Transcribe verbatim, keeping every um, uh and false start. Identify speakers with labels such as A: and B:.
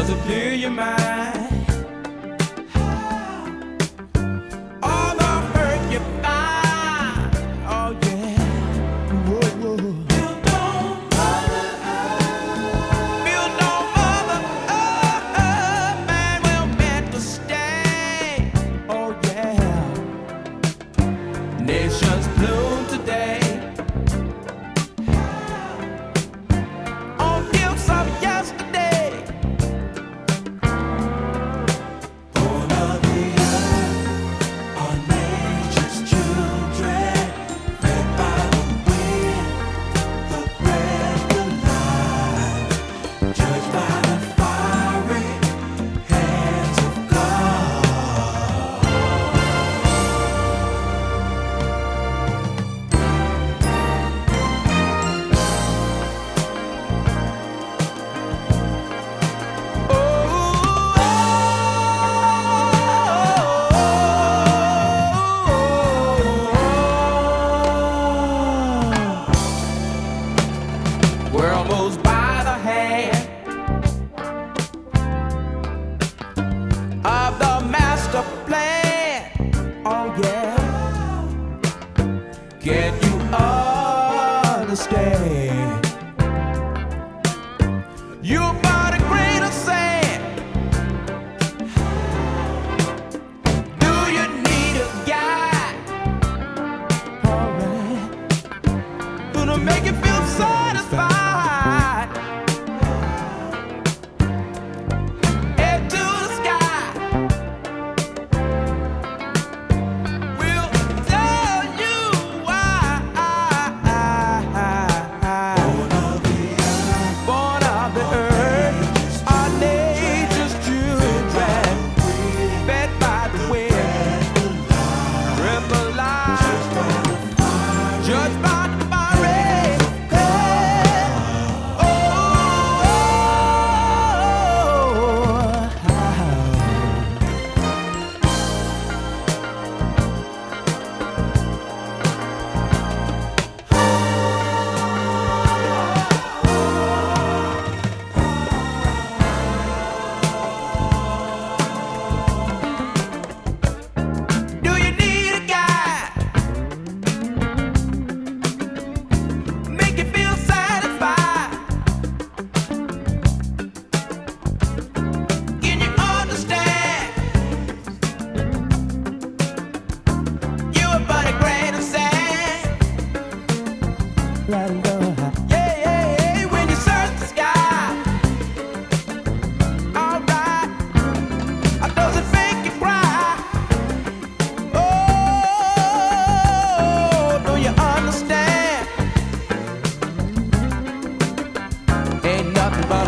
A: Does it clear your mind? All the hurt you find. Oh yeah. Whoa, whoa. Feel no other earth. Feel no other earth. Man, we're meant to stay. Oh yeah. Nations bloom today. On gifts of yesterday. Born of the earth, are nature's children, fed by the wind, the breath, the life, judged by the fiery hands of God. We're almost by the hand of the master plan. Oh yeah. Can you understand? You're but a grain of sand. Do you need a guide? Alright. Gonna make you feel satisfied. Head to the sky. We'll tell you why. Born of the earth, born of the earth, are nature's children, fed by the wind, breath of life, judged by the fiery hand. Oh, do you need a guide? Make you feel satisfied. Can you understand? You're but a grain of sand. Yeah, yeah, yeah. When you search the sky, alright. Does it make you cry? Oh, do you understand? Ain't nothing but